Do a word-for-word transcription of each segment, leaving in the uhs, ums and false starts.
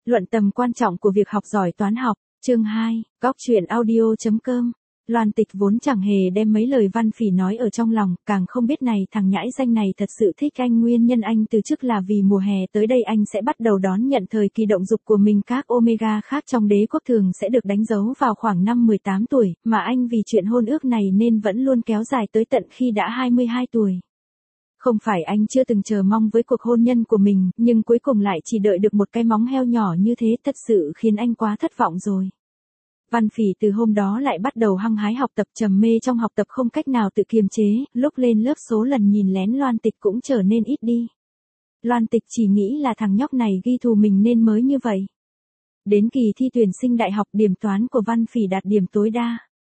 Luận tầm quan trọng của việc học giỏi toán học, chương hai, góc truyện audio.com. Loan Tịch vốn chẳng hề đem mấy lời Văn Phỉ nói ở trong lòng, càng không biết này thằng nhãi danh này thật sự thích anh. Nguyên nhân anh từ trước là vì mùa hè tới đây anh sẽ bắt đầu đón nhận thời kỳ động dục của mình. Các omega khác trong đế quốc thường sẽ được đánh dấu vào khoảng năm mười tám tuổi, mà anh vì chuyện hôn ước này nên vẫn luôn kéo dài tới tận khi đã hai mươi hai tuổi. Không phải anh chưa từng chờ mong với cuộc hôn nhân của mình, nhưng cuối cùng lại chỉ đợi được một cái móng heo nhỏ như thế, thật sự khiến anh quá thất vọng rồi. Văn Phỉ từ hôm đó lại bắt đầu hăng hái học tập, trầm mê trong học tập không cách nào tự kiềm chế, lúc lên lớp số lần nhìn lén Loan Tịch cũng trở nên ít đi. Loan Tịch chỉ nghĩ là thằng nhóc này ghi thù mình nên mới như vậy. Đến kỳ thi tuyển sinh đại học, điểm toán của Văn Phỉ đạt điểm tối đa.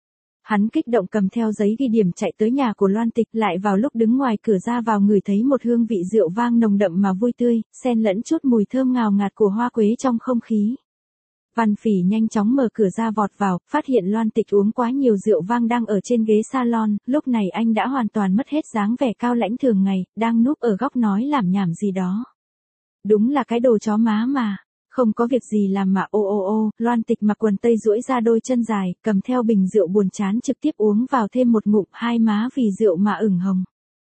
Hắn kích động cầm theo giấy ghi điểm chạy tới nhà của Loan Tịch, lại vào lúc đứng ngoài cửa ra vào ngửi thấy một hương vị rượu vang nồng đậm mà vui tươi, xen lẫn chút mùi thơm ngào ngạt của hoa quế trong không khí. Văn Phỉ nhanh chóng mở cửa ra vọt vào, phát hiện Loan Tịch uống quá nhiều rượu vang đang ở trên ghế salon. Lúc này anh đã hoàn toàn mất hết dáng vẻ cao lãnh thường ngày, đang núp ở góc nói lảm nhảm gì đó. Đúng là cái đồ chó má mà. Không có việc gì làm mà ô ô ô. Loan Tịch mặc quần tây duỗi ra đôi chân dài, cầm theo bình rượu buồn chán trực tiếp uống vào thêm một ngụm, hai má vì rượu mà ửng hồng.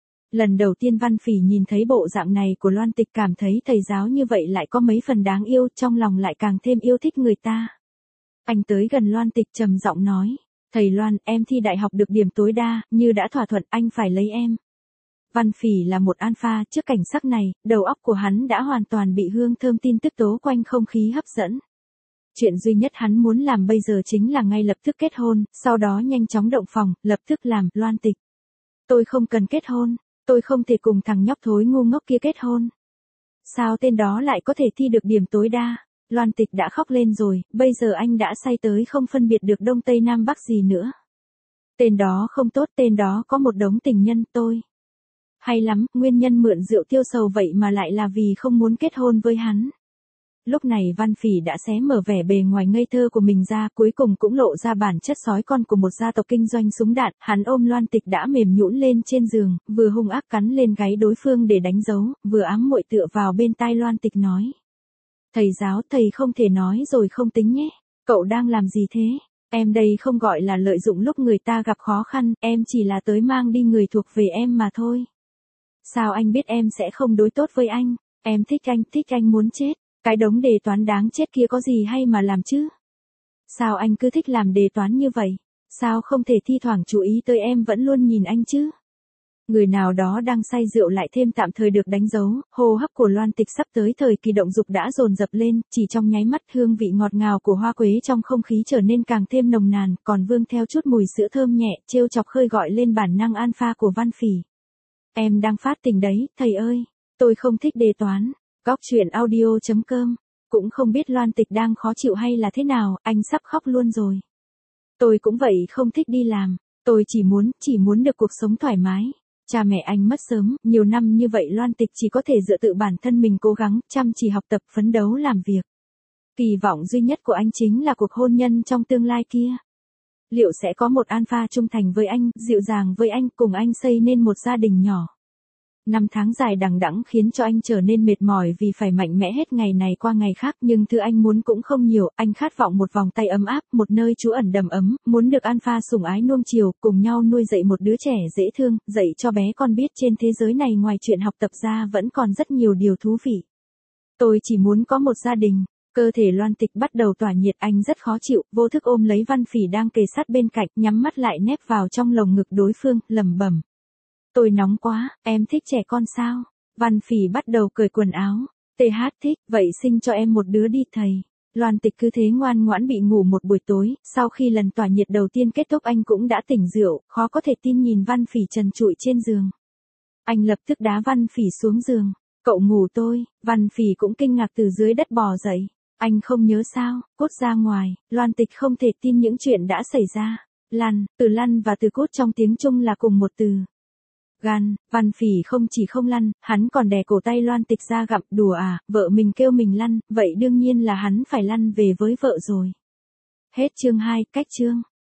Lần đầu tiên Văn Phỉ nhìn thấy bộ dạng này của Loan Tịch, cảm thấy thầy giáo như vậy lại có mấy phần đáng yêu, trong lòng lại càng thêm yêu thích người ta. Anh tới gần Loan Tịch trầm giọng nói, thầy Loan, em thi đại học được điểm tối đa, như đã thỏa thuận anh phải lấy em. Văn Phỉ là một alpha, trước cảnh sắc này, đầu óc của hắn đã hoàn toàn bị hương thơm tin tức tố quanh không khí hấp dẫn. Chuyện duy nhất hắn muốn làm bây giờ chính là ngay lập tức kết hôn, sau đó nhanh chóng động phòng, lập tức làm. Loan Tịch, tôi không cần kết hôn. Tôi không thể cùng thằng nhóc thối ngu ngốc kia kết hôn. Sao tên đó lại có thể thi được điểm tối đa? Loan Tịch đã khóc lên rồi, bây giờ anh đã say tới không phân biệt được đông tây nam bắc gì nữa. Tên đó không tốt, tên đó có một đống tình nhân. Tôi hay lắm, nguyên nhân mượn rượu tiêu sầu vậy mà lại là vì không muốn kết hôn với hắn. Lúc này Văn Phỉ đã xé mở vẻ bề ngoài ngây thơ của mình ra, cuối cùng cũng lộ ra bản chất sói con của một gia tộc kinh doanh súng đạn. Hắn ôm Loan Tịch đã mềm nhũn lên trên giường, vừa hung ác cắn lên gáy đối phương để đánh dấu, vừa ám muội tựa vào bên tai Loan Tịch nói. Thầy giáo, thầy không thể nói rồi không tính nhé. Cậu đang làm gì thế? Em đây không gọi là lợi dụng lúc người ta gặp khó khăn, em chỉ là tới mang đi người thuộc về em mà thôi. Sao anh biết em sẽ không đối tốt với anh? Em thích anh, thích anh muốn chết. Cái đống đề toán đáng chết kia có gì hay mà làm chứ? Sao anh cứ thích làm đề toán như vậy? Sao không thể thi thoảng chú ý tới em vẫn luôn nhìn anh chứ? Người nào đó đang say rượu lại thêm tạm thời được đánh dấu, hô hấp của Loan Tịch sắp tới thời kỳ động dục đã dồn dập lên, chỉ trong nháy mắt hương vị ngọt ngào của hoa quế trong không khí trở nên càng thêm nồng nàn, còn vương theo chút mùi sữa thơm nhẹ, trêu chọc khơi gọi lên bản năng alpha của Văn Phỉ. Em đang phát tình đấy, thầy ơi, tôi không thích đề toán. Góc truyện audio.com. Cũng không biết Loan Tịch đang khó chịu hay là thế nào, anh sắp khóc luôn rồi. Tôi cũng vậy, không thích đi làm. Tôi chỉ muốn, chỉ muốn được cuộc sống thoải mái. Cha mẹ anh mất sớm, nhiều năm như vậy Loan Tịch chỉ có thể dựa tự bản thân mình cố gắng, chăm chỉ học tập, phấn đấu làm việc. Kỳ vọng duy nhất của anh chính là cuộc hôn nhân trong tương lai kia. Liệu sẽ có một alpha trung thành với anh, dịu dàng với anh, cùng anh xây nên một gia đình nhỏ. Năm tháng dài đằng đẵng khiến cho anh trở nên mệt mỏi vì phải mạnh mẽ hết ngày này qua ngày khác, nhưng thứ anh muốn cũng không nhiều, anh khát vọng một vòng tay ấm áp, một nơi trú ẩn đầm ấm, muốn được alpha sủng ái nuông chiều, cùng nhau nuôi dạy một đứa trẻ dễ thương, dạy cho bé con biết trên thế giới này ngoài chuyện học tập ra vẫn còn rất nhiều điều thú vị. Tôi chỉ muốn có một gia đình. Cơ thể Loan Tịch bắt đầu tỏa nhiệt, anh rất khó chịu, vô thức ôm lấy Văn Phỉ đang kề sát bên cạnh, nhắm mắt lại nép vào trong lồng ngực đối phương, lẩm bẩm. Tôi nóng quá, em thích trẻ con sao? Văn Phỉ bắt đầu cởi quần áo. tê hát thích, vậy sinh cho em một đứa đi thầy. Loan Tịch cứ thế ngoan ngoãn bị ngủ một buổi tối, sau khi lần tỏa nhiệt đầu tiên kết thúc anh cũng đã tỉnh rượu, khó có thể tin nhìn Văn Phỉ trần trụi trên giường. Anh lập tức đá Văn Phỉ xuống giường. Cậu ngủ tôi. Văn Phỉ cũng kinh ngạc từ dưới đất bò dậy. Anh không nhớ sao? Cút ra ngoài. Loan Tịch không thể tin những chuyện đã xảy ra. Lăn, từ lăn và từ cút trong tiếng Trung là cùng một từ. Gan. Văn Phỉ không chỉ không lăn, hắn còn đè cổ tay Loan Tịch ra gặm. Đùa à, vợ mình kêu mình lăn, vậy đương nhiên là hắn phải lăn về với vợ rồi. Hết chương hai, cách chương.